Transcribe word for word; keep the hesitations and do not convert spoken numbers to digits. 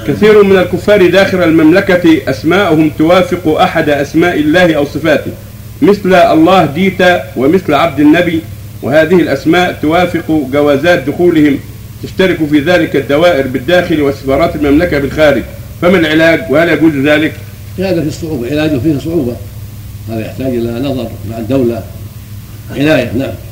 كثير من الكفار داخل المملكة أسماءهم توافق أحد أسماء الله أو صفاته، مثل الله ديتا ومثل عبد النبي، وهذه الأسماء توافق جوازات دخولهم تشترك في ذلك الدوائر بالداخل وسفارات المملكة بالخارج، فما العلاج وهل يجوز ذلك؟ هذا في الصعوبة، علاجه فيه صعوبة، هذا يحتاج إلى نظر مع الدولة عناية. نعم.